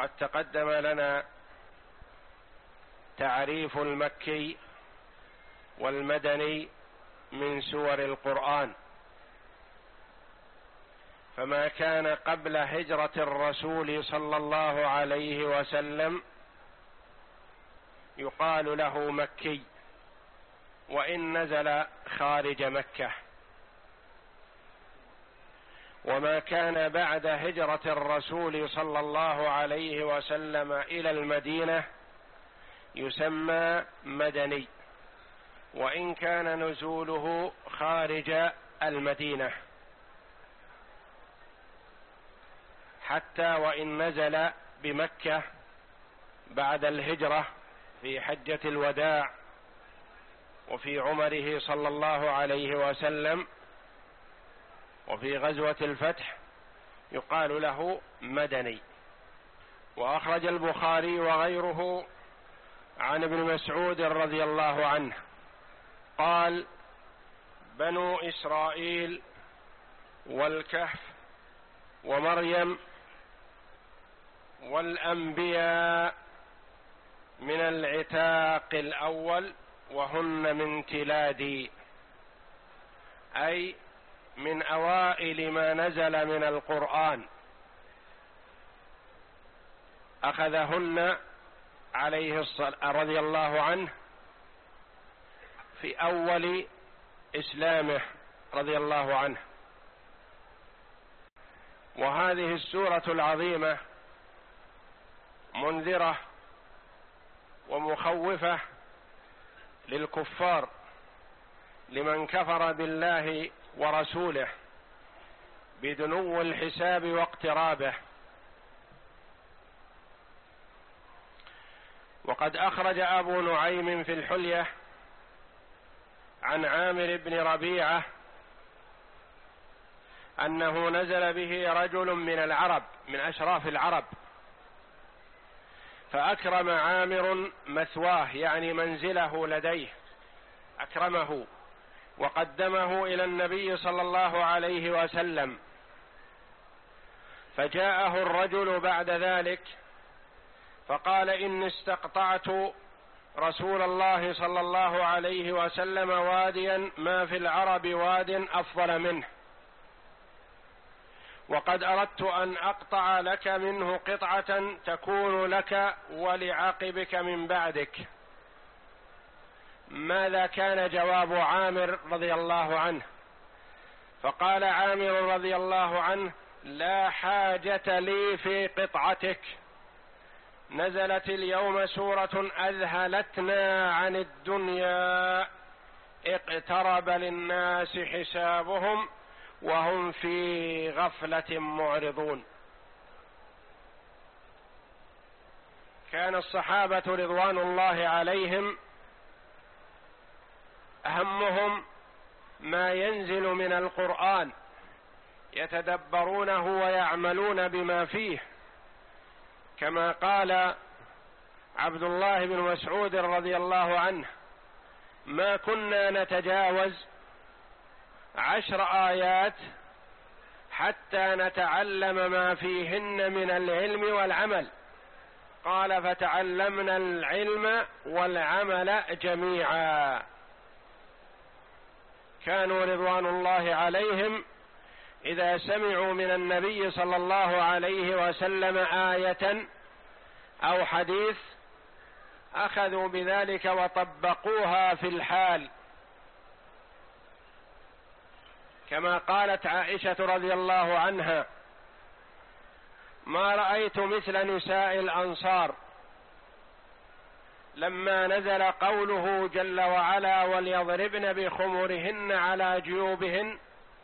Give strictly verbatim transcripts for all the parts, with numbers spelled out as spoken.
وقد تقدم لنا تعريف المكي والمدني من سور القرآن. فما كان قبل هجرة الرسول صلى الله عليه وسلم يقال له مكي وإن نزل خارج مكة، وما كان بعد هجرة الرسول صلى الله عليه وسلم إلى المدينة يسمى مدني، وإن كان نزوله خارج المدينة، حتى وإن نزل بمكة بعد الهجرة في حجة الوداع وفي عمره صلى الله عليه وسلم وفي غزوة الفتح يقال له مدني. وأخرج البخاري وغيره عن ابن مسعود رضي الله عنه قال: بنو إسرائيل والكهف ومريم والأنبياء من العتاق الأول وهن من تلادي، أي من أوائل ما نزل من القرآن، أخذهن عليه الصلاة رضي الله عنه في أول إسلامه رضي الله عنه. وهذه السورة العظيمة منذرة ومخوفة للكفار، لمن كفر بالله ورسوله بدنو الحساب واقترابه. وقد أخرج أبو نعيم في الحلية عن عامر بن ربيعة أنه نزل به رجل من العرب من أشراف العرب، فأكرم عامر مثواه يعني منزله لديه، أكرمه وقدمه إلى النبي صلى الله عليه وسلم. فجاءه الرجل بعد ذلك فقال: إني استقطعت رسول الله صلى الله عليه وسلم واديا ما في العرب واد أفضل منه، وقد أردت أن أقطع لك منه قطعة تكون لك ولعاقبك من بعدك. ماذا كان جواب عامر رضي الله عنه؟ فقال عامر رضي الله عنه: لا حاجة لي في قطعتك، نزلت اليوم سورة أذهلتنا عن الدنيا، اقترب للناس حسابهم وهم في غفلة معرضون. كان الصحابة رضوان الله عليهم أهمهم ما ينزل من القرآن، يتدبرونه ويعملون بما فيه، كما قال عبد الله بن مسعود رضي الله عنه: ما كنا نتجاوز عشر آيات حتى نتعلم ما فيهن من العلم والعمل. قال: فتعلمنا العلم والعمل جميعا. كانوا رضوان الله عليهم إذا سمعوا من النبي صلى الله عليه وسلم آية أو حديث أخذوا بذلك وطبقوها في الحال، كما قالت عائشة رضي الله عنها: ما رأيت مثل نساء الأنصار لما نزل قوله جل وعلا: وليضربن بخمرهن على جيوبهن،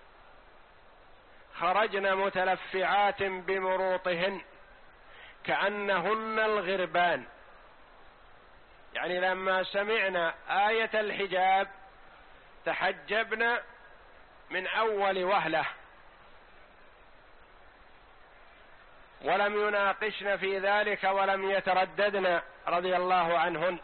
خرجن متلفعات بمروطهن كأنهن الغربان. يعني لما سمعنا آية الحجاب تحجبنا من أول وهلة، ولم يناقشن في ذلك ولم يترددن رضي الله عنهن.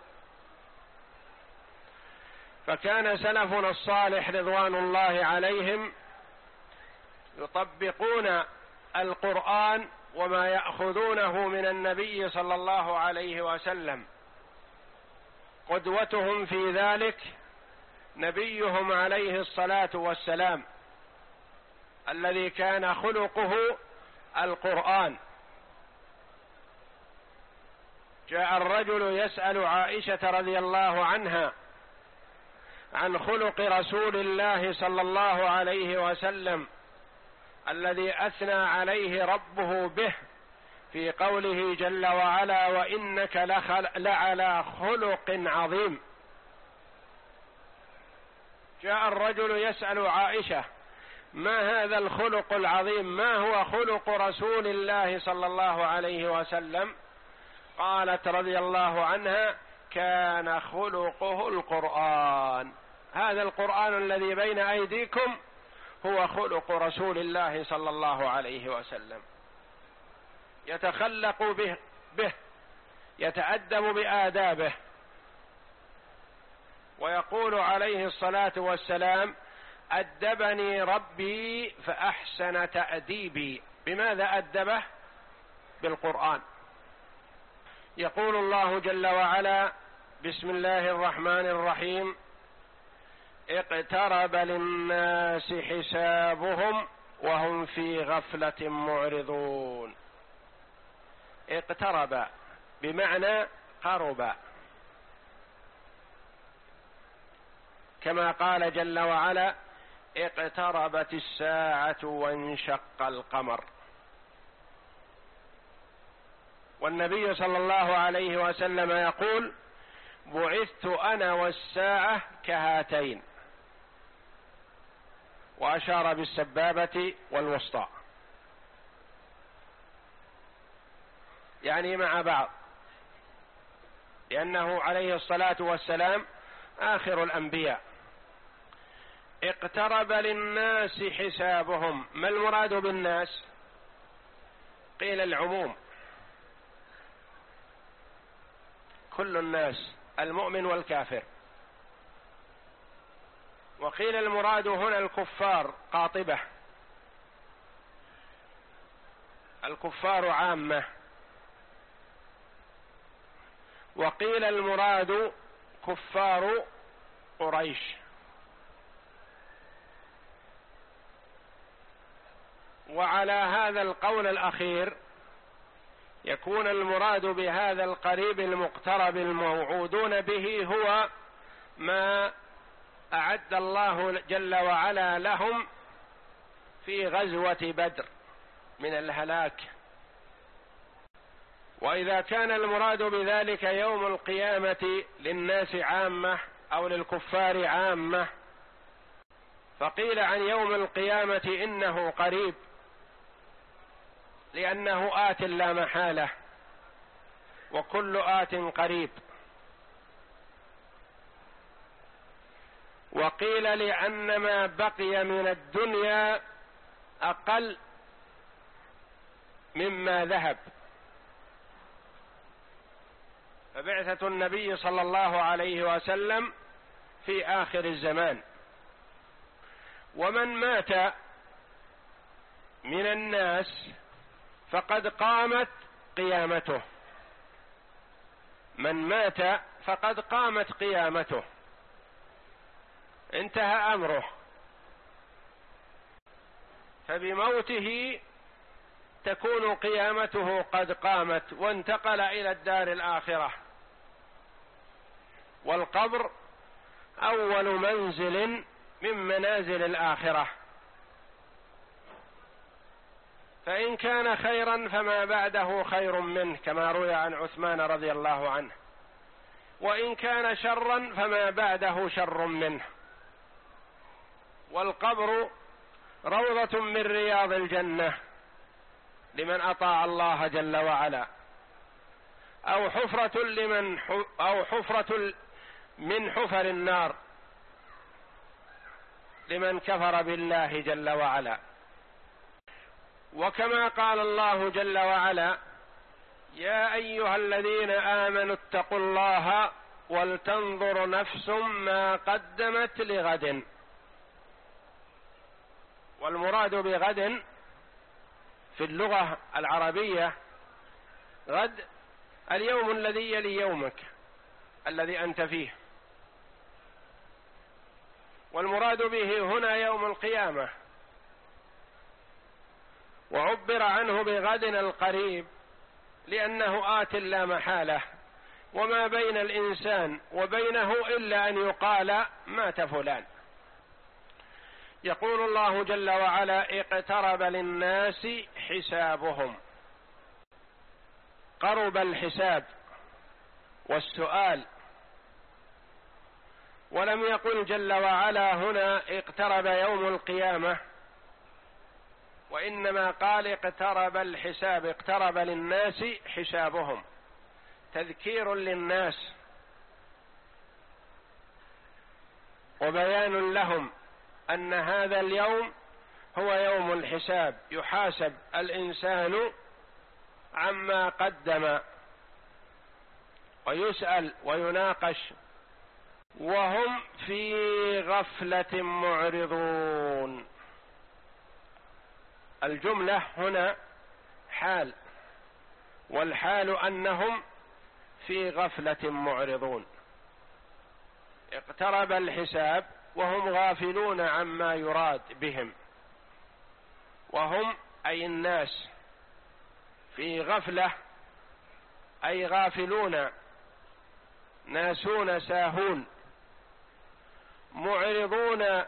فكان سلفنا الصالح رضوان الله عليهم يطبقون القرآن وما يأخذونه من النبي صلى الله عليه وسلم. قدوتهم في ذلك نبيهم عليه الصلاة والسلام الذي كان خلقه القرآن. جاء الرجل يسأل عائشة رضي الله عنها عن خلق رسول الله صلى الله عليه وسلم الذي أثنى عليه ربه به في قوله جل وعلا: وإنك لعلى خلق عظيم. جاء الرجل يسأل عائشة: ما هذا الخلق العظيم؟ ما هو خلق رسول الله صلى الله عليه وسلم؟ قالت رضي الله عنها: كان خلقه القرآن. هذا القرآن الذي بين أيديكم هو خلق رسول الله صلى الله عليه وسلم، يتخلق به, به يتأدب بآدابه. ويقول عليه الصلاة والسلام: أدبني ربي فأحسن تأديبي. بماذا أدبه؟ بالقرآن. يقول الله جل وعلا: بسم الله الرحمن الرحيم: اقترب للناس حسابهم وهم في غفلة معرضون. اقترب بمعنى قرب، كما قال جل وعلا: اقتربت الساعة وانشق القمر. والنبي صلى الله عليه وسلم يقول: بعثت أنا والساعة كهاتين، وأشار بالسبابة والوسطى، يعني مع بعض، لأنه عليه الصلاة والسلام آخر الأنبياء. اقترب للناس حسابهم. ما المراد بالناس؟ قيل العموم، كل الناس، المؤمن والكافر. وقيل المراد هنا الكفار قاطبة، الكفار عامة. وقيل المراد كفار قريش. وعلى هذا القول الأخير يكون المراد بهذا القريب المقترب الموعودون به هو ما أعد الله جل وعلا لهم في غزوة بدر من الهلاك. وإذا كان المراد بذلك يوم القيامة للناس عامة أو للكفار عامة، فقيل عن يوم القيامة إنه قريب لأنه آت لا محالة، وكل آت قريب. وقيل لأن ما بقي من الدنيا أقل مما ذهب، فبعثة النبي صلى الله عليه وسلم في آخر الزمان. ومن مات من الناس فقد قامت قيامته، من مات فقد قامت قيامته، انتهى أمره، فبموته تكون قيامته قد قامت وانتقل إلى الدار الآخرة. والقبر أول منزل من منازل الآخرة، فإن كان خيرا فما بعده خير منه، كما روي عن عثمان رضي الله عنه، وإن كان شرا فما بعده شر منه. والقبر روضة من رياض الجنة لمن أطاع الله جل وعلا، أو حفرة لمن أو حفرة من حفر النار لمن كفر بالله جل وعلا. وكما قال الله جل وعلا: يا أيها الذين آمنوا اتقوا الله ولتنظر نفس ما قدمت لغد. والمراد بغد في اللغة العربية غد اليوم الذي يلي يومك الذي أنت فيه، والمراد به هنا يوم القيامة، وعبر عنه بغد القريب لأنه آت لا محالة، وما بين الإنسان وبينه إلا أن يقال مات فلان. يقول الله جل وعلا: اقترب للناس حسابهم. قرب الحساب والسؤال، ولم يقل جل وعلا هنا اقترب يوم القيامة، وإنما قال اقترب الحساب، اقترب للناس حسابهم، تذكير للناس وبيان لهم أن هذا اليوم هو يوم الحساب، يحاسب الإنسان عما قدم ويسأل ويناقش، وهم في غفلة معرضون. الجملة هنا حال، والحال أنهم في غفلة معرضون. اقترب الحساب وهم غافلون عما يراد بهم، وهم أي الناس في غفلة، أي غافلون ناسون ساهون معرضون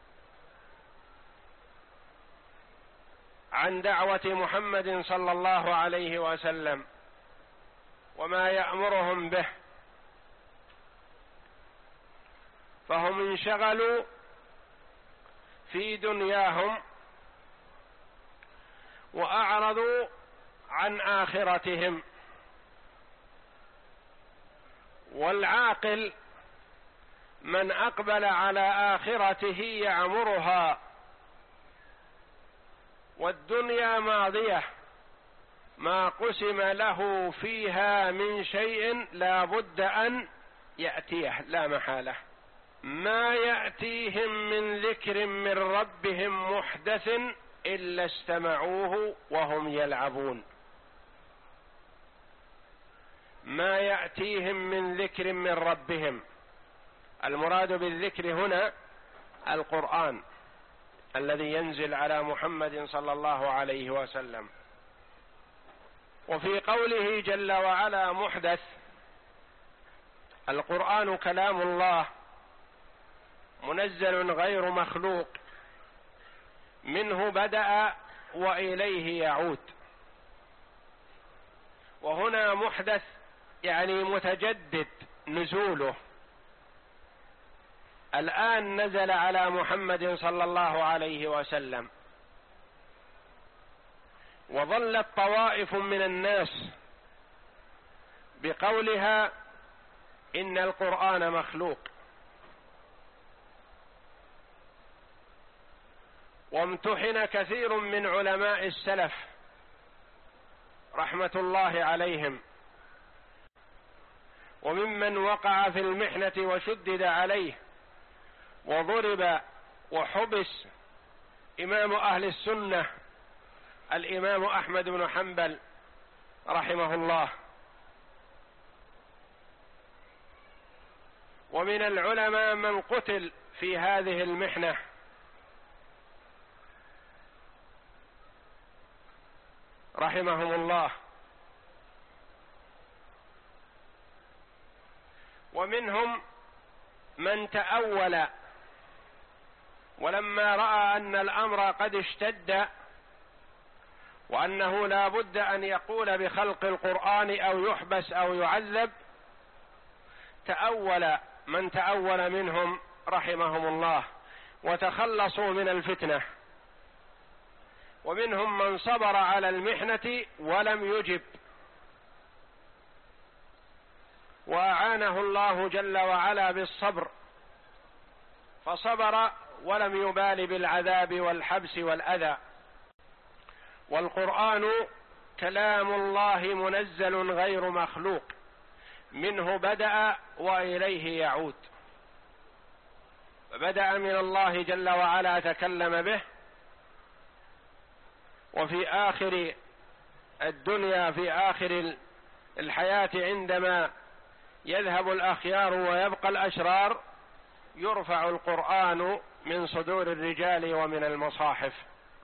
عن دعوة محمد صلى الله عليه وسلم وما يأمرهم به، فهم انشغلوا في دنياهم وأعرضوا عن آخرتهم. والعاقل من أقبل على آخرته يعمرها، والدنيا ماضية ما قسم له فيها من شيء لا بد أن يأتيه لا محالة. ما يأتيهم من ذكر من ربهم محدث إلا استمعوه وهم يلعبون. ما يأتيهم من ذكر من ربهم، المراد بالذكر هنا القرآن الذي ينزل على محمد صلى الله عليه وسلم. وفي قوله جل وعلا محدث، القرآن كلام الله منزل غير مخلوق، منه بدأ وإليه يعود. وهنا محدث يعني متجدد نزوله، الآن نزل على محمد صلى الله عليه وسلم. وظلت طوائف من الناس بقولها إن القرآن مخلوق، وامتحن كثير من علماء السلف رحمة الله عليهم، وممن وقع في المحنة وشدد عليه وضرب وحبس إمام أهل السنة الإمام أحمد بن حنبل رحمه الله. ومن العلماء من قتل في هذه المحنة، رحمهم الله. ومنهم من تأول، ولما رأى أن الأمر قد اشتد وأنه لا بد أن يقول بخلق القرآن أو يحبس أو يعذب، تأول من تأول منهم رحمهم الله وتخلصوا من الفتنة. ومنهم من صبر على المحنة ولم يجب، وأعانه الله جل وعلا بالصبر فصبر ولم يبال بالعذاب والحبس والأذى. والقرآن كلام الله منزل غير مخلوق، منه بدأ وإليه يعود. بدأ من الله جل وعلا تكلم به، وفي آخر الدنيا في آخر الحياة عندما يذهب الأخيار ويبقى الأشرار يرفع القرآن من صدور الرجال ومن المصاحف.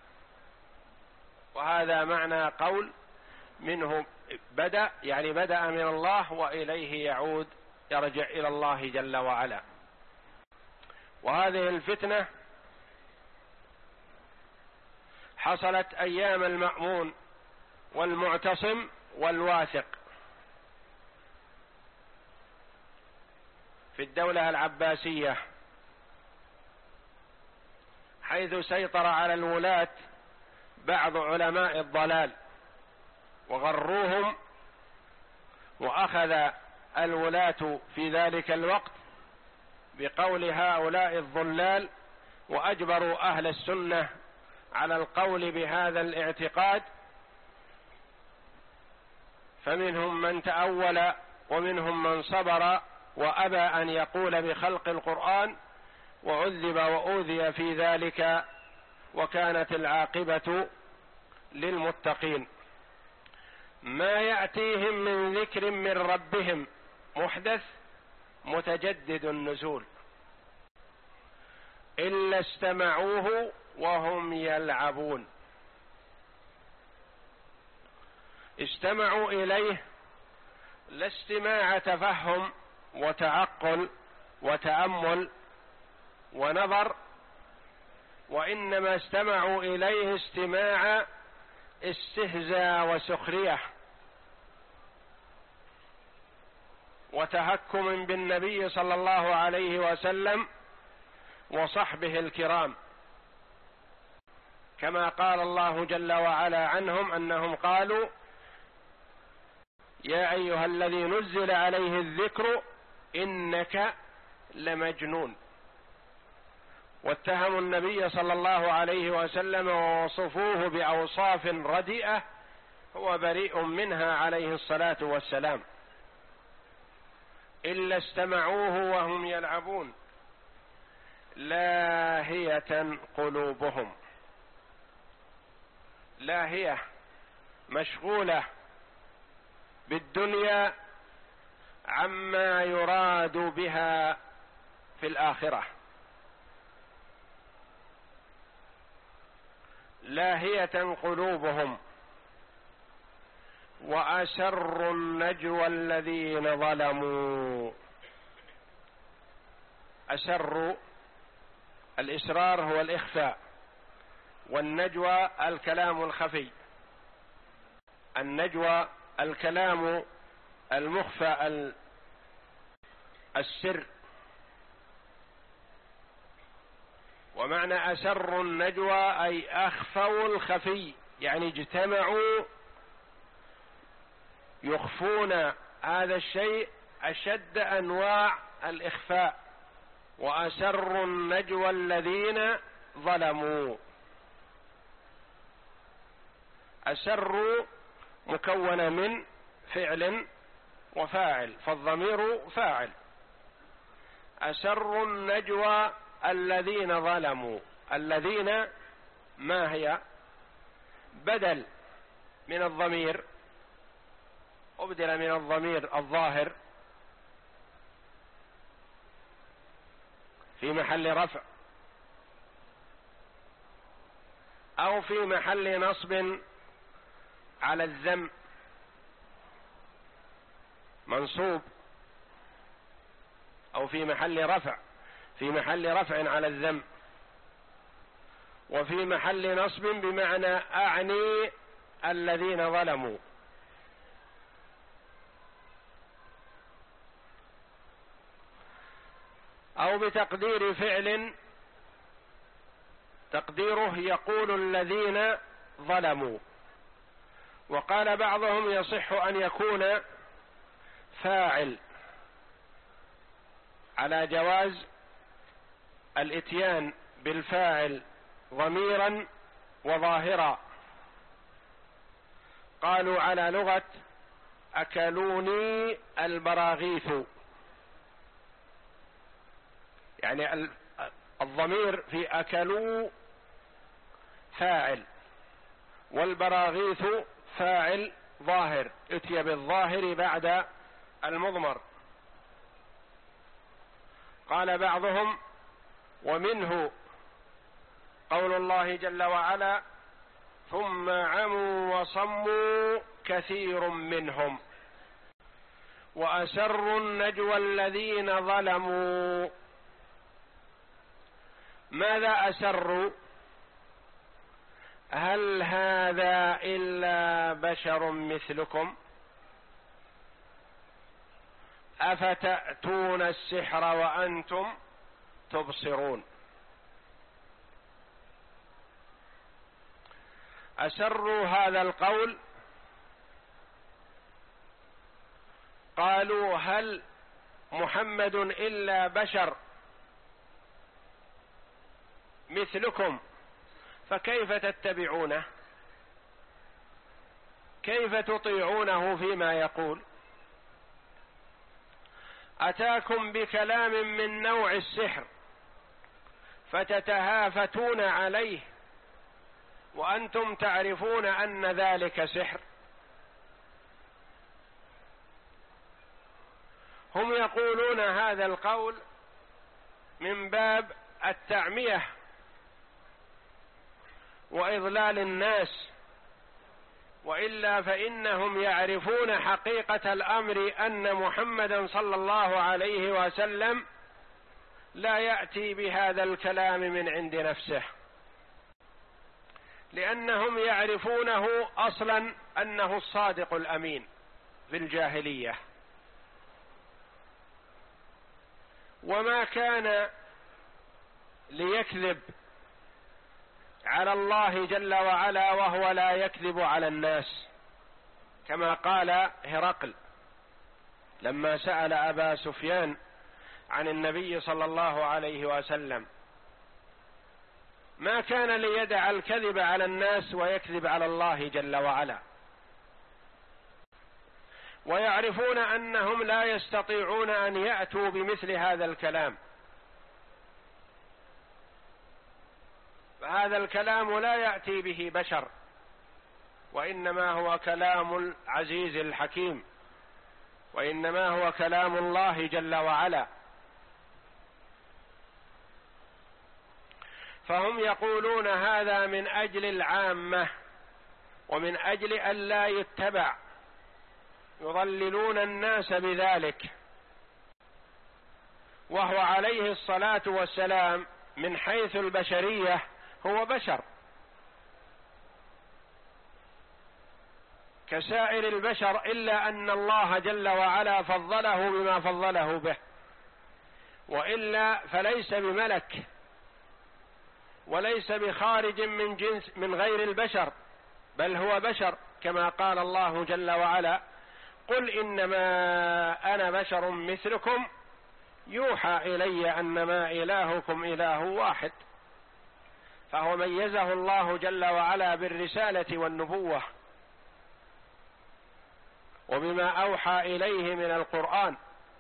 وهذا معنى قول منه بدأ، يعني بدأ من الله وإليه يعود، يرجع إلى الله جل وعلا. وهذه الفتنة حصلت أيام المأمون والمعتصم والواثق في الدولة العباسية، حيث سيطر على الولاة بعض علماء الضلال وغروهم، وأخذ الولاة في ذلك الوقت بقول هؤلاء الضلال، وأجبروا أهل السنة على القول بهذا الاعتقاد، فمنهم من تأول ومنهم من صبر وأبى أن يقول بخلق القرآن، وعذب وأوذي في ذلك، وكانت العاقبة للمتقين. ما يأتيهم من ذكر من ربهم محدث متجدد النزول إلا استمعوه وهم يلعبون. استمعوا إليه لا استماع تفهم وتعقل وتأمل ونظر، وإنما استمعوا إليه استماع استهزاء وسخرية وتهكم بالنبي صلى الله عليه وسلم وصحبه الكرام، كما قال الله جل وعلا عنهم أنهم قالوا يا أيها الذي نزل عليه الذكر إنك لمجنون، واتهموا النبي صلى الله عليه وسلم ووصفوه بأوصاف رديئة هو بريء منها عليه الصلاة والسلام. إلا استمعوه وهم يلعبون لاهية قلوبهم، لاهية مشغولة بالدنيا عما يراد بها في الآخرة، لاهية قلوبهم. وأسروا النجوى الذين ظلموا. أسروا، الإسرار هو الإخفاء، والنجوى الكلام الخفي. النجوى الكلام المخفى السر. ومعنى أسروا النجوى أي أخفوا الخفي، يعني اجتمعوا يخفون هذا الشيء أشد أنواع الإخفاء. وأسروا النجوى الذين ظلموا. أسروا مكونة من فعل وفاعل، فالضمير فاعل. أسروا النجوى الذين ظلموا. الذين ما هي؟ بدل من الضمير، أبدل من الضمير الظاهر في محل رفع أو في محل نصب على الذم، منصوب، أو في محل رفع في محل رفع على الذم، وفي محل نصب بمعنى أعني الذين ظلموا. أو بتقدير فعل تقديره يقول الذين ظلموا. وقال بعضهم يصح أن يكون فاعل على جواز الاتيان بالفاعل ضميرا وظاهرا. قالوا على لغة أكلوني البراغيث، يعني الضمير في أكلوا فاعل، والبراغيث فاعل ظاهر، اتي بالظاهر بعد المضمر. قال بعضهم: ومنه قول الله جل وعلا: ثم عموا وصموا كثير منهم وأسروا النجوى الذين ظلموا. ماذا أسروا؟ هل هذا إلا بشر مثلكم أفتأتون السحر وأنتم تبصرون. أسروا هذا القول، قالوا: هل محمد إلا بشر مثلكم فكيف تتبعونه؟ كيف تطيعونه فيما يقول؟ أتاكم بكلام من نوع السحر فتتهافتون عليه وأنتم تعرفون أن ذلك سحر. هم يقولون هذا القول من باب التعمية وإضلال الناس، وإلا فإنهم يعرفون حقيقة الأمر أن محمدا صلى الله عليه وسلم لا يأتي بهذا الكلام من عند نفسه، لأنهم يعرفونه أصلا أنه الصادق الأمين في الجاهلية، وما كان ليكذب على الله جل وعلا وهو لا يكذب على الناس، كما قال هرقل لما سأل أبا سفيان عن النبي صلى الله عليه وسلم: ما كان ليدع الكذب على الناس ويكذب على الله جل وعلا. ويعرفون أنهم لا يستطيعون أن يأتوا بمثل هذا الكلام، فهذا الكلام لا يأتي به بشر، وإنما هو كلام العزيز الحكيم، وإنما هو كلام الله جل وعلا. فهم يقولون هذا من أجل العامة ومن أجل أن لا يتبع، يضللون الناس بذلك، وهو عليه الصلاة والسلام من حيث البشرية هو بشر كسائر البشر، إلا أن الله جل وعلا فضله بما فضله به، وإلا فليس بملك وليس بخارج من جنس من غير البشر، بل هو بشر، كما قال الله جل وعلا: قل إنما أنا بشر مثلكم يوحى إلي أنما إلهكم إله واحد. فهو ميزه الله جل وعلا بالرسالة والنبوة وبما أوحى إليه من القرآن.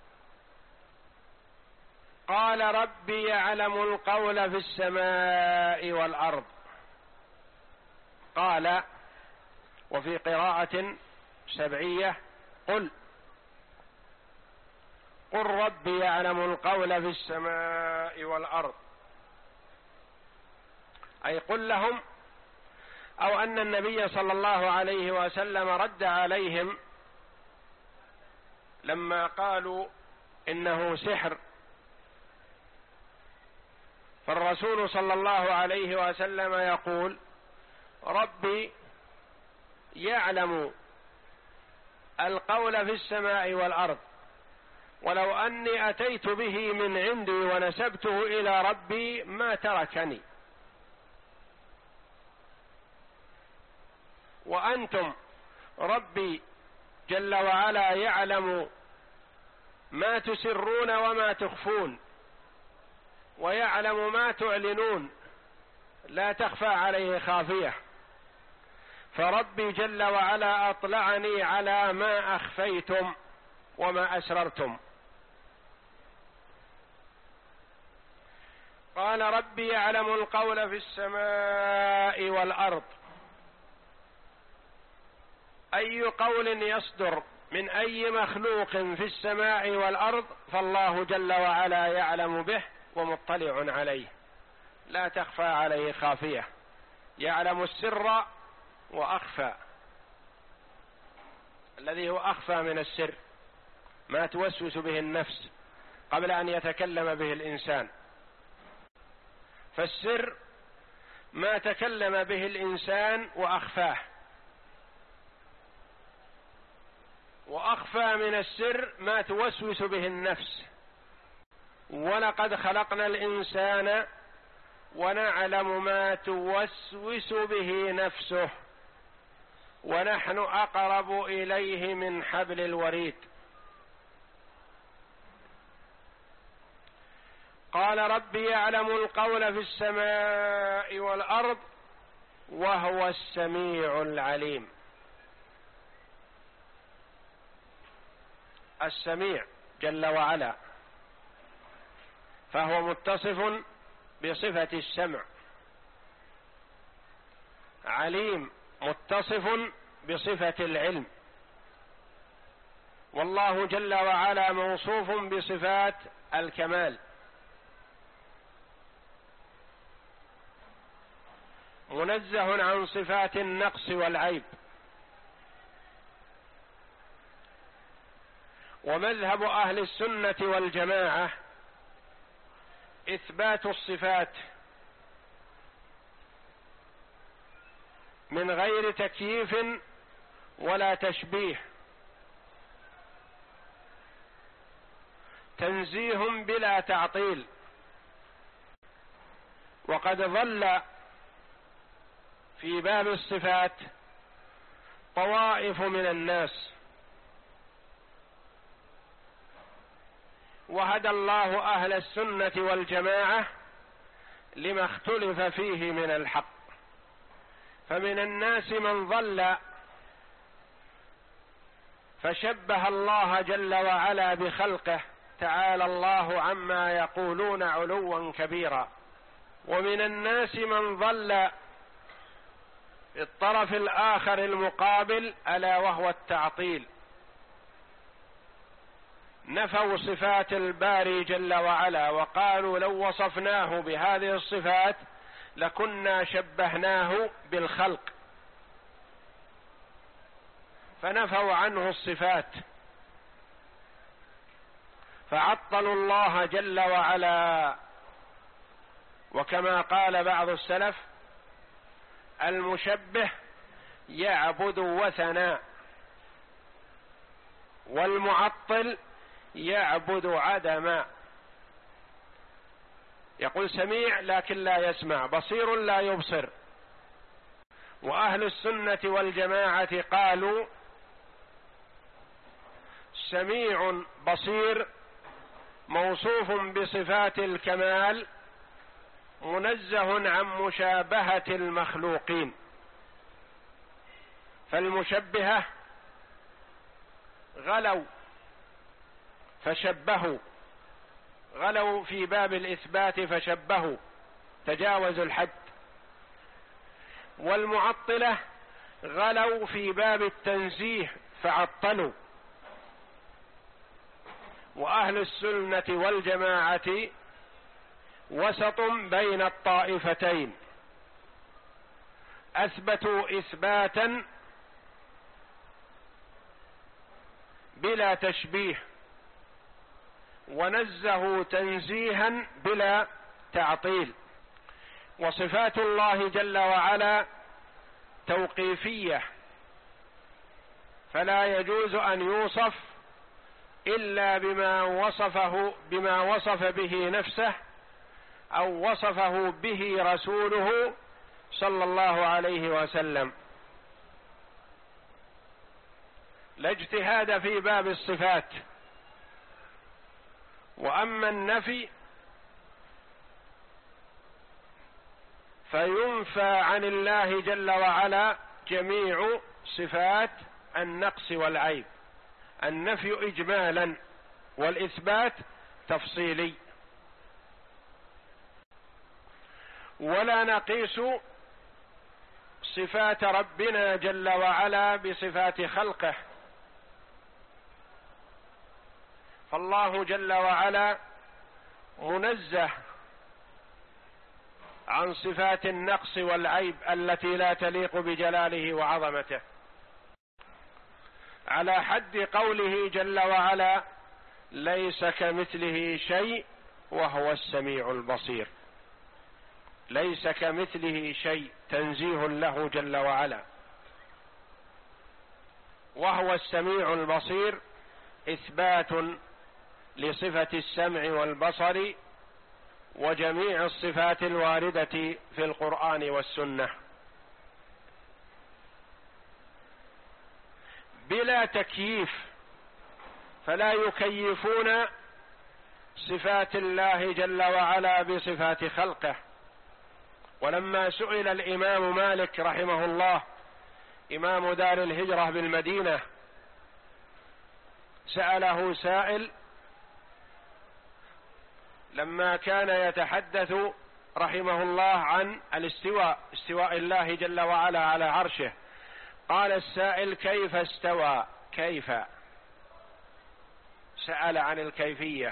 قال: ربي يعلم القول في السماء والأرض. قال، وفي قراءة سبعية: قل قل ربي يعلم القول في السماء والأرض، أي قل لهم، أو أن النبي صلى الله عليه وسلم رد عليهم لما قالوا إنه سحر. فالرسول صلى الله عليه وسلم يقول: ربي يعلم القول في السماء والأرض، ولو أني أتيت به من عندي ونسبته إلى ربي ما تركني. وأنتم ربي جل وعلا يعلم ما تسرون وما تخفون، ويعلم ما تعلنون، لا تخفى عليه خافية. فربي جل وعلا أطلعني على ما أخفيتم وما أسررتم. قال: ربي يعلم القول في السماء والأرض. أي قول يصدر من أي مخلوق في السماء والأرض فالله جل وعلا يعلم به ومطلع عليه، لا تخفى عليه خافية، يعلم السر وأخفى، الذي هو أخفى من السر، ما توسوس به النفس قبل أن يتكلم به الإنسان. فالسر ما تكلم به الإنسان وأخفاه، وأخفى من السر ما توسوس به النفس. ولقد خلقنا الإنسان ونعلم ما توسوس به نفسه ونحن أقرب إليه من حبل الوريد. قال ربي يعلم القول في السماء والأرض وهو السميع العليم. السميع جل وعلا فهو متصف بصفة السمع، عليم متصف بصفة العلم، والله جل وعلا موصوف بصفات الكمال، منزه عن صفات النقص والعيب. ومذهب أهل السنة والجماعة إثبات الصفات من غير تكييف ولا تشبيه، تنزيه بلا تعطيل. وقد ظل في باب الصفات طوائف من الناس، وهدى الله أهل السنة والجماعة لما اختلف فيه من الحق. فمن الناس من ضل فشبه الله جل وعلا بخلقه، تعالى الله عما يقولون علوا كبيرا. ومن الناس من ضل في الطرف الآخر المقابل ألا وهو التعطيل، نفوا صفات الباري جل وعلا وقالوا لو وصفناه بهذه الصفات لكنا شبهناه بالخلق، فنفوا عنه الصفات، فعطلوا الله جل وعلا. وكما قال بعض السلف: المشبه يعبد وثنا والمعطل يعبد عدما. يقول سميع لكن لا يسمع، بصير لا يبصر. وأهل السنة والجماعة قالوا سميع بصير موصوف بصفات الكمال، منزه عن مشابهة المخلوقين. فالمشبهة غلوا فشبهوا، غلوا في باب الإثبات فشبهوا، تجاوزوا الحد. والمعطلة غلوا في باب التنزيه فعطلوا. وأهل السنة والجماعة وسط بين الطائفتين، أثبتوا إثباتا بلا تشبيه، ونزهوا تنزيها بلا تعطيل. وصفات الله جل وعلا توقيفية، فلا يجوز أن يوصف إلا بما وصفه بما وصف به نفسه أو وصفه به رسوله صلى الله عليه وسلم. لا اجتهاد في باب الصفات. وأما النفي فينفى عن الله جل وعلا جميع صفات النقص والعيب، النفي إجمالا والإثبات تفصيلي. ولا نقيس صفات ربنا جل وعلا بصفات خلقه، فالله جل وعلا منزه عن صفات النقص والعيب التي لا تليق بجلاله وعظمته، على حد قوله جل وعلا: ليس كمثله شيء وهو السميع البصير. ليس كمثله شيء، تنزيه له جل وعلا، وهو السميع البصير إثبات لصفة السمع والبصر وجميع الصفات الواردة في القرآن والسنة بلا تكييف، فلا يكيفون صفات الله جل وعلا بصفات خلقه. ولما سئل الإمام مالك رحمه الله إمام دار الهجرة بالمدينة، سأله سائل لما كان يتحدث رحمه الله عن الاستواء، استواء الله جل وعلا على عرشه، قال السائل: كيف استوى؟ كيف؟ سأل عن الكيفية،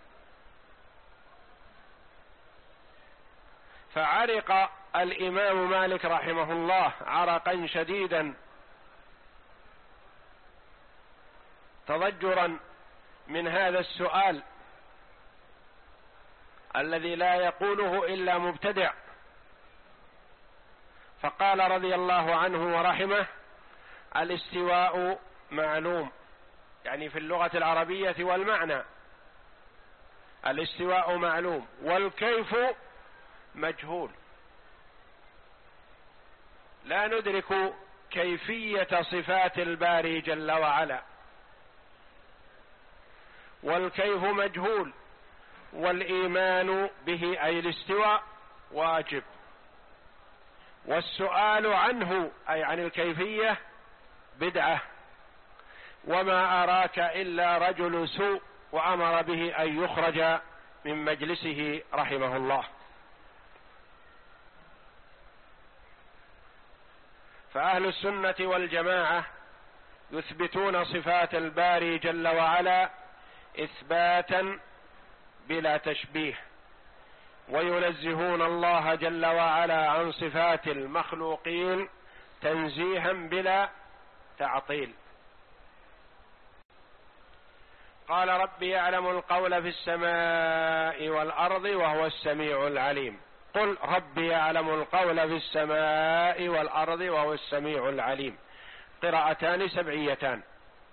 فعرق الإمام مالك رحمه الله عرقا شديدا تضجرا من هذا السؤال الذي لا يقوله إلا مبتدع، فقال رضي الله عنه ورحمه: الاستواء معلوم، يعني في اللغة العربية والمعنى، الاستواء معلوم والكيف مجهول، لا ندرك كيفية صفات الباري جل وعلا، والكيف مجهول، والإيمان به أي الاستواء واجب، والسؤال عنه أي عن الكيفية بدعة، وما أراك إلا رجل سوء، وأمر به أن يخرج من مجلسه رحمه الله. فأهل السنة والجماعة يثبتون صفات الباري جل وعلا إثباتا بلا تشبيه، وينزهون الله جل وعلا عن صفات المخلوقين تنزيها بلا تعطيل. قال: ربي يعلم القول في السماء والأرض وهو السميع العليم. قل: ربي يعلم القول في السماء والأرض وهو السميع العليم. قراءتان سبعيتان.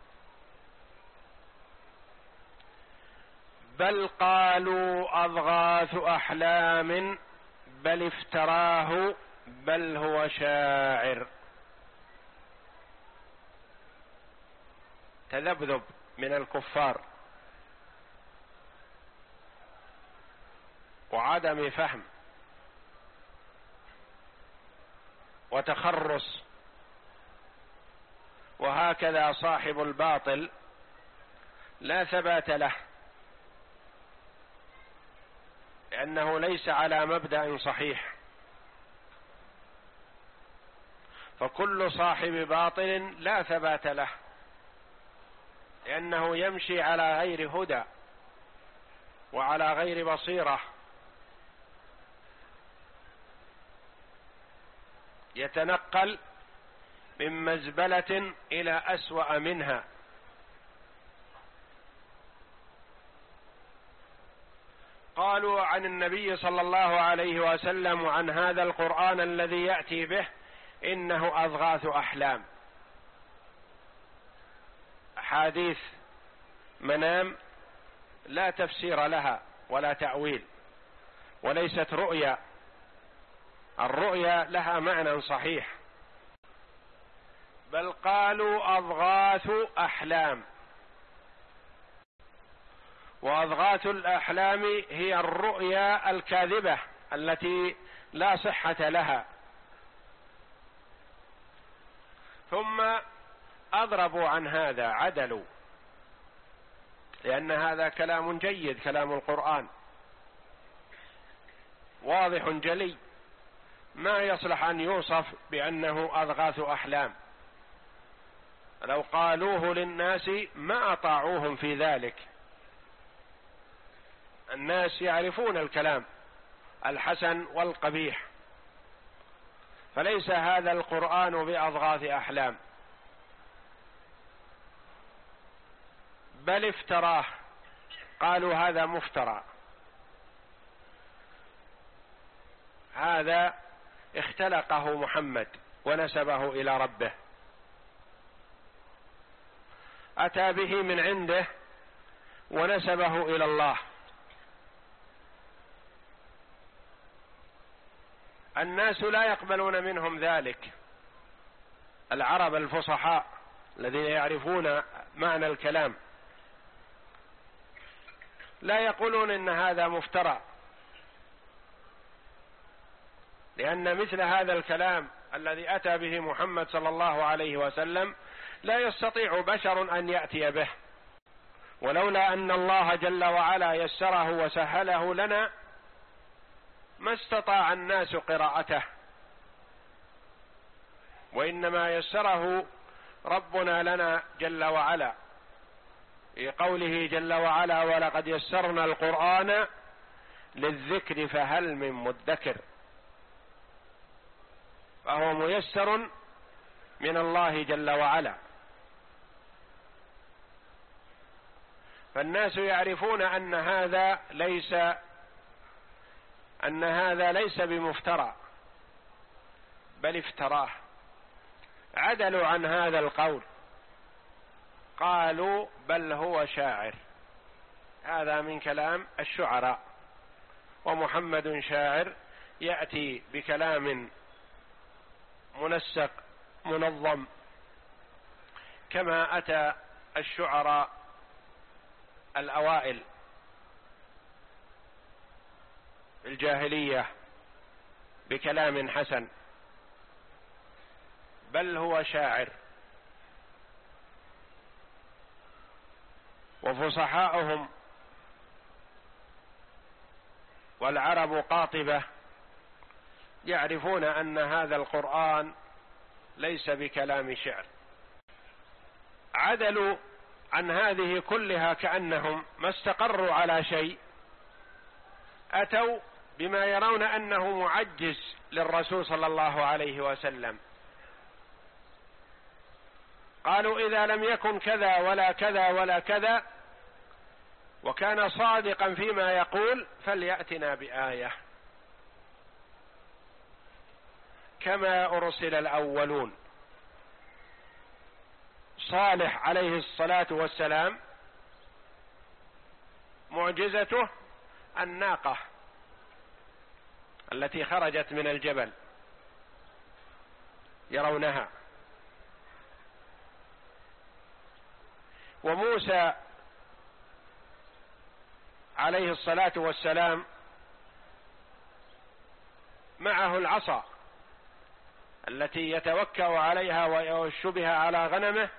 بل قالوا أضغاث أحلام بل افتراه بل هو شاعر. تذبذب من الكفار وعدم فهم وتخرص، وهكذا صاحب الباطل لا ثبات له، لأنه ليس على مبدأ صحيح، فكل صاحب باطل لا ثبات له، لأنه يمشي على غير هدى وعلى غير بصيرة، يتنقل من مزبلة إلى أسوأ منها. قالوا عن النبي صلى الله عليه وسلم وعن هذا القرآن الذي يأتي به إنه أضغاث أحلام، أحاديث منام لا تفسير لها ولا تأويل، وليست رؤيا. الرؤيا لها معنى صحيح. بل قالوا أضغاث أحلام، وأضغاث الأحلام هي الرؤيا الكاذبة التي لا صحة لها. ثم أضربوا عن هذا، عدلوا، لأن هذا كلام جيد، كلام القرآن واضح جلي، ما يصلح أن يوصف بأنه أضغاث أحلام. لو قالوه للناس ما أطاعوهم في ذلك. الناس يعرفون الكلام الحسن والقبيح، فليس هذا القرآن بأضغاث أحلام، بل افتراه، قالوا هذا مفترى، هذا اختلقه محمد ونسبه إلى ربه، أتى به من عنده ونسبه إلى الله. الناس لا يقبلون منهم ذلك، العرب الفصحاء الذين يعرفون معنى الكلام لا يقولون إن هذا مفترى، لأن مثل هذا الكلام الذي أتى به محمد صلى الله عليه وسلم لا يستطيع بشر أن يأتي به، ولولا أن الله جل وعلا يسره وسهله لنا ما استطاع الناس قراءته، وإنما يسره ربنا لنا جل وعلا في قوله جل وعلا: ولقد يسرنا القرآن للذكر فهل من مدكر. فهو ميسر من الله جل وعلا، فالناس يعرفون أن هذا ليس أن هذا ليس بمفترى، بل افتراه، عدلوا عن هذا القول، قالوا بل هو شاعر. هذا من كلام الشعراء، ومحمد شاعر يأتي بكلام منسق منظم كما أتى الشعراء الأوائل الجاهلية بكلام حسن، بل هو شاعر. وفصحاؤهم والعرب قاطبة يعرفون أن هذا القرآن ليس بكلام شعر، عدلوا عن هذه كلها كأنهم ما استقروا على شيء، أتوا بما يرون أنه معجز للرسول صلى الله عليه وسلم. قالوا إذا لم يكن كذا ولا كذا ولا كذا وكان صادقا فيما يقول فليأتنا بآية كما أرسل الأولون. صالح عليه الصلاة والسلام معجزته الناقة التي خرجت من الجبل يرونها، وموسى عليه الصلاة والسلام معه العصا التي يتوكأ عليها ويوش بها على غنمه،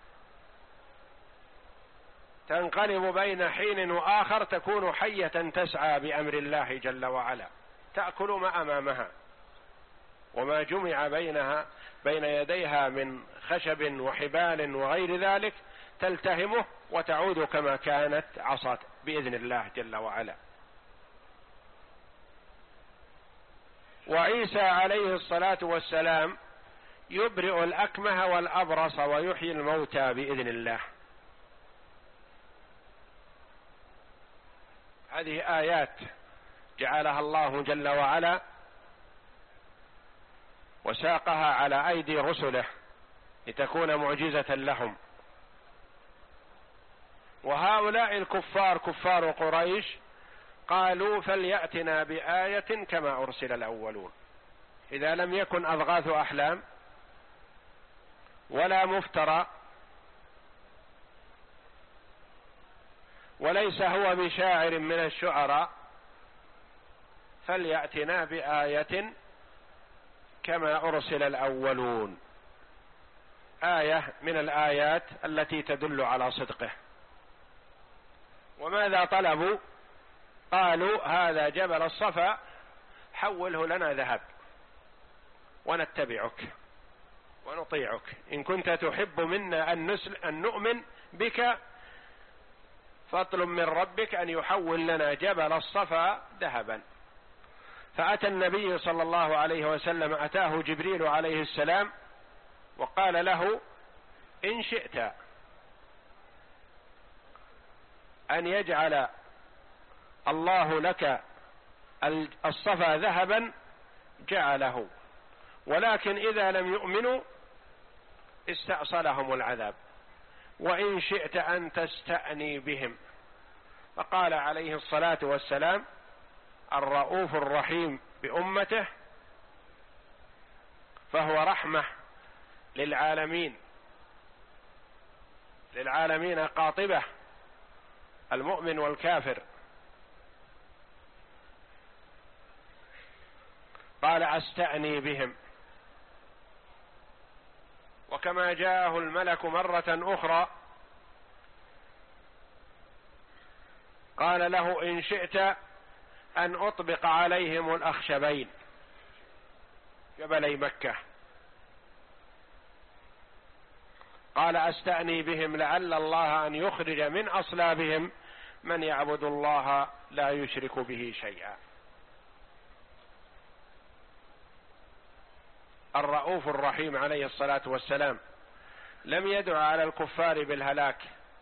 تنقلب بين حين وآخر تكون حية تسعى بأمر الله جل وعلا، تأكل ما أمامها، وما جمع بينها بين يديها من خشب وحبال وغير ذلك تلتهمه وتعود كما كانت عصا بإذن الله جل وعلا. وعيسى عليه الصلاة والسلام يبرئ الأكمه والأبرص ويحيي الموتى بإذن الله. هذه آيات جعلها الله جل وعلا وساقها على أيدي رسله لتكون معجزة لهم. وهؤلاء الكفار كفار قريش قالوا فليأتنا بآية كما أرسل الأولون. إذا لم يكن أضغاث أحلام ولا مفترى وليس هو بشاعر من الشعراء فليأتنا بآية كما أرسل الأولون، آية من الآيات التي تدل على صدقه. وماذا طلبوا؟ قالوا هذا جبل الصفا حوله لنا ذهب. ونتبعك ونطيعك، إن كنت تحب منا أن نؤمن بك فاطلب من ربك أن يحول لنا جبل الصفا ذهبا. فأتى النبي صلى الله عليه وسلم أتاه جبريل عليه السلام وقال له: إن شئت أن يجعل الله لك الصفا ذهبا جعله، ولكن إذا لم يؤمنوا استأصلهم العذاب، وإن شئت أن تستأني بهم. فقال عليه الصلاة والسلام: الرؤوف الرحيم بأمته، فهو رحمة للعالمين، للعالمين قاطبة، المؤمن والكافر. قال: أستأني بهم. وكما جاءه الملك مرة أخرى قال له: إن شئت أن أطبق عليهم الأخشبين جبلي مكة. قال: أستأني بهم لعل الله أن يخرج من أصلابهم من يعبد الله لا يشرك به شيئا. الرؤوف الرحيم عليه الصلاة والسلام لم يدع على الكفار بالهلاك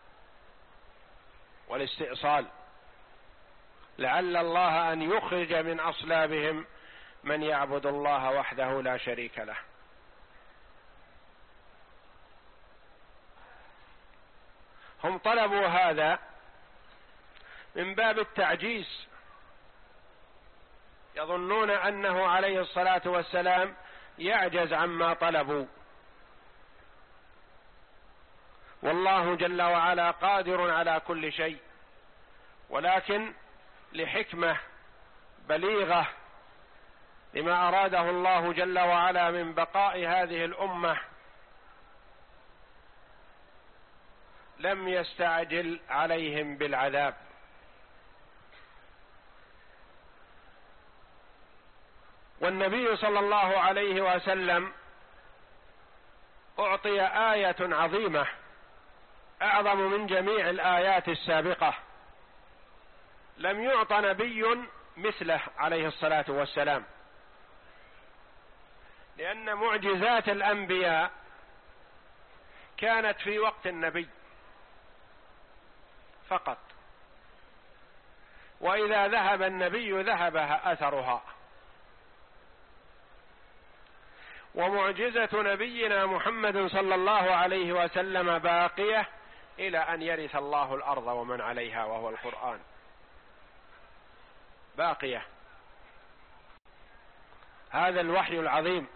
والاستئصال، لعل الله أن يخرج من أصلابهم من يعبد الله وحده لا شريك له. هم طلبوا هذا من باب التعجيز، يظنون أنه عليه الصلاة والسلام يعجز عما طلبوا، والله جل وعلا قادر على كل شيء، ولكن لحكمة بليغة لما أراده الله جل وعلا من بقاء هذه الأمة لم يستعجل عليهم بالعذاب. والنبي صلى الله عليه وسلم أعطي آية عظيمة أعظم من جميع الآيات السابقة، لم يعط نبي مثله عليه الصلاة والسلام، لأن معجزات الأنبياء كانت في وقت النبي فقط، وإذا ذهب النبي ذهب أثرها. ومعجزة نبينا محمد صلى الله عليه وسلم باقية إلى أن يرث الله الأرض ومن عليها، وهو القرآن، باقية. هذا الوحي العظيم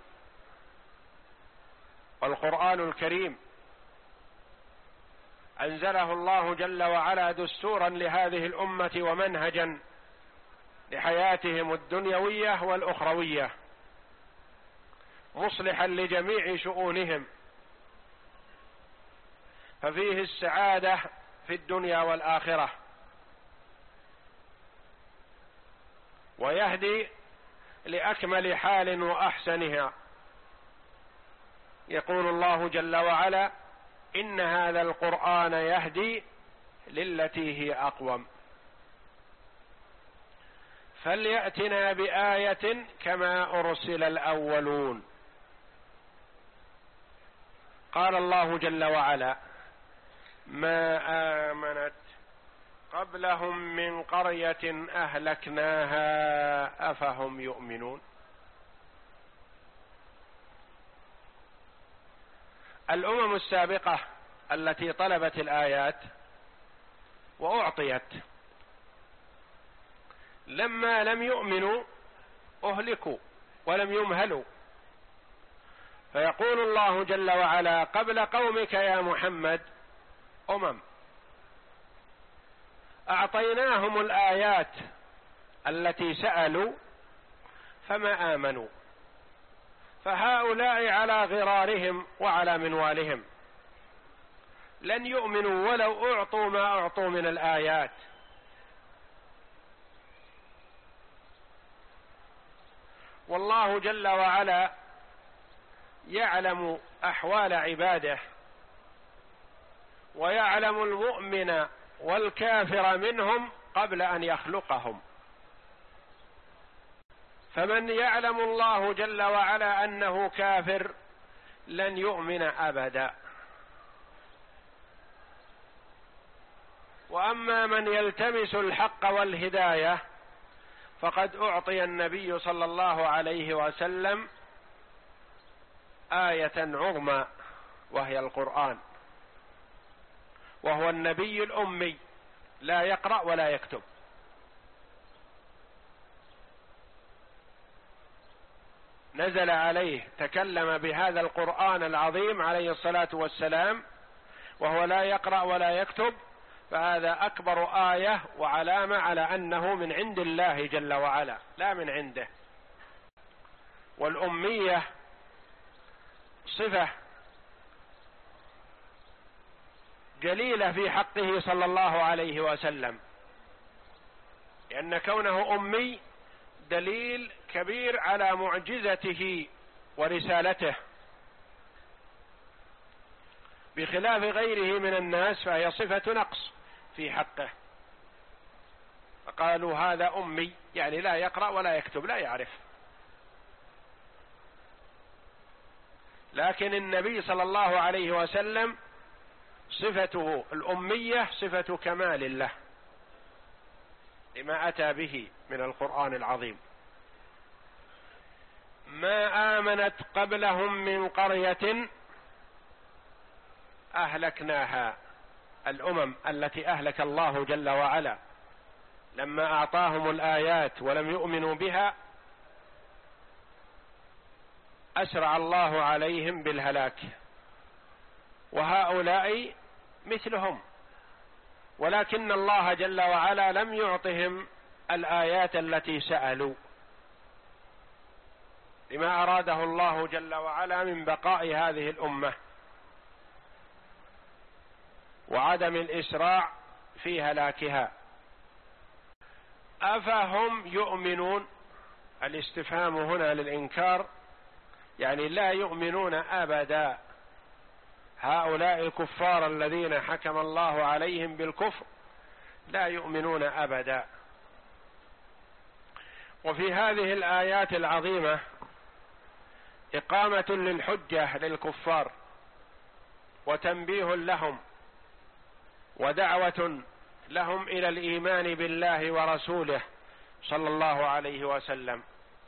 والقرآن الكريم أنزله الله جل وعلا دستورا لهذه الأمة ومنهجا لحياتهم الدنيوية والأخروية، مصلحا لجميع شؤونهم، ففيه السعادة في الدنيا والآخرة، ويهدي لأكمل حال وأحسنها. يقول الله جل وعلا: إن هذا القرآن يهدي للتي هي أقوم فليأتنا بآية كما أرسل الأولون. قال الله جل وعلا: ما آمنت قبلهم من قرية أهلكناها أفهم يؤمنون. الأمم السابقة التي طلبت الآيات وأعطيت لما لم يؤمنوا أهلكوا ولم يمهلوا، فيقول الله جل وعلا: قبل قومك يا محمد أمم أعطيناهم الآيات التي سألوا فما آمنوا، فهؤلاء على غرارهم وعلى منوالهم لن يؤمنوا ولو أعطوا ما أعطوا من الآيات. والله جل وعلا يعلم أحوال عباده ويعلم المؤمن والكافر منهم قبل أن يخلقهم. فمن يعلم الله جل وعلا أنه كافر لن يؤمن أبدا. وأما من يلتمس الحق والهداية فقد أعطي النبي صلى الله عليه وسلم آية عظمى وهي القرآن، وهو النبي الأمي لا يقرأ ولا يكتب. نزل عليه تكلم بهذا القرآن العظيم عليه الصلاة والسلام وهو لا يقرأ ولا يكتب، فهذا أكبر آية وعلامة على أنه من عند الله جل وعلا لا من عنده. والأمية صفة جليلة في حقه صلى الله عليه وسلم، لأن كونه أمي دليل كبير على معجزته ورسالته، بخلاف غيره من الناس فهي صفة نقص في حقه. فقالوا هذا أمي يعني لا يقرأ ولا يكتب، لا يعرف. لكن النبي صلى الله عليه وسلم صفته الأمية صفة كمال له لما أتى به من القرآن العظيم. ما آمنت قبلهم من قرية أهلكناها، الأمم التي أهلك الله جل وعلا لما أعطاهم الآيات ولم يؤمنوا بها أسرع الله عليهم بالهلاك، وهؤلاء مثلهم، ولكن الله جل وعلا لم يعطهم الآيات التي سألوا لما أراده الله جل وعلا من بقاء هذه الأمة وعدم الإسراع في هلاكها. أفهم يؤمنون؟ الاستفهام هنا للإنكار، يعني لا يؤمنون أبدا. هؤلاء الكفار الذين حكم الله عليهم بالكفر لا يؤمنون أبدا. وفي هذه الآيات العظيمة إقامة للحجة للكفار وتنبيه لهم ودعوة لهم إلى الإيمان بالله ورسوله صلى الله عليه وسلم.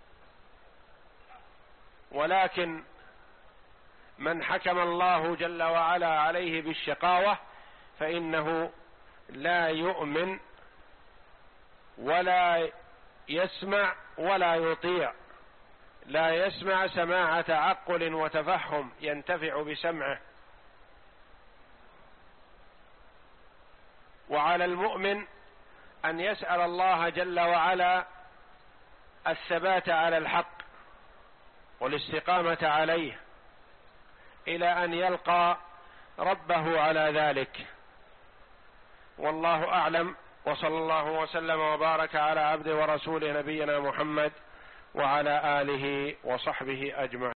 ولكن من حكم الله جل وعلا عليه بالشقاوة فإنه لا يؤمن ولا يسمع ولا يطيع، لا يسمع سماع تعقل وتفهم ينتفع بسمعه. وعلى المؤمن أن يسأل الله جل وعلا الثبات على الحق والاستقامة عليه إلى أن يلقى ربه على ذلك. والله أعلم، وصلى الله وسلم وبارك على عبده ورسوله نبينا محمد وعلى آله وصحبه أجمعين.